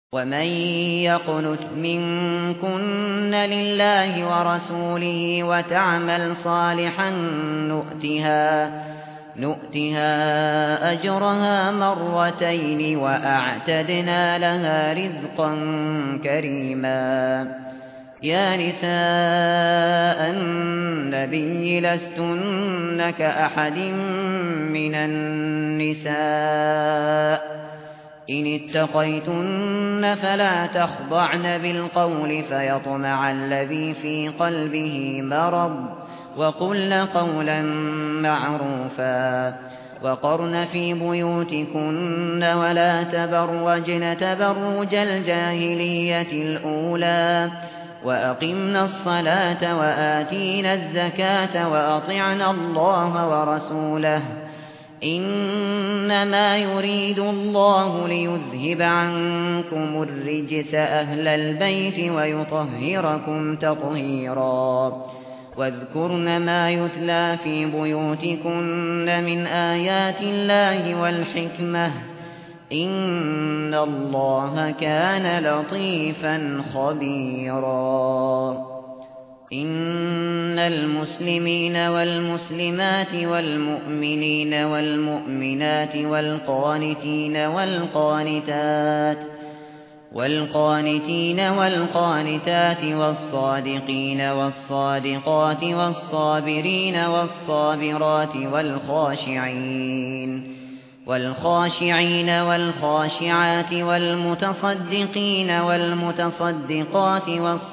ومن يقنت منكن لله ورسوله وتعمل صالحا نؤتها أجرها مرتين وأعتدنا لها رزقا كريما. يا نساء النبي لستن كأحد من النساء إن اتقيتن فلا تخضعن بالقول فيطمع الذي في قلبه مرض وقلن قولا معروفا. وقرن في بيوتكن ولا تبرجن تبرج الجاهلية الأولى وأقمنا الصلاة وآتينا الزكاة وأطعنا الله ورسوله إنما يريد الله ليذهب عنكم الرجس أهل البيت ويطهركم تطهيرا. واذكرن ما يتلى في بيوتكن من آيات الله والحكمة إن الله كان لطيفا خبيرا. إن المسلمين والمسلمات والمؤمنين والمؤمنات والقانتين والقانتات والصادقين والصادقات والصابرين والصابرات والخاشعين والخاشعات والمتصدقين والمتصدقات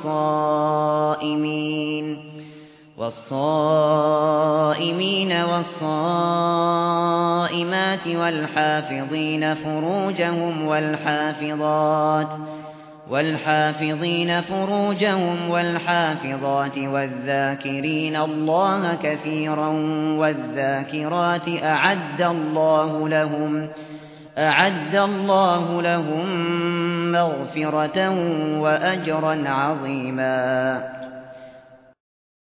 والصائمين والصائمات والحافظين فروجهم والحافظات والذاكرين الله كثيرا والذاكرات أعد الله لهم مغفرة وأجرا عظيما.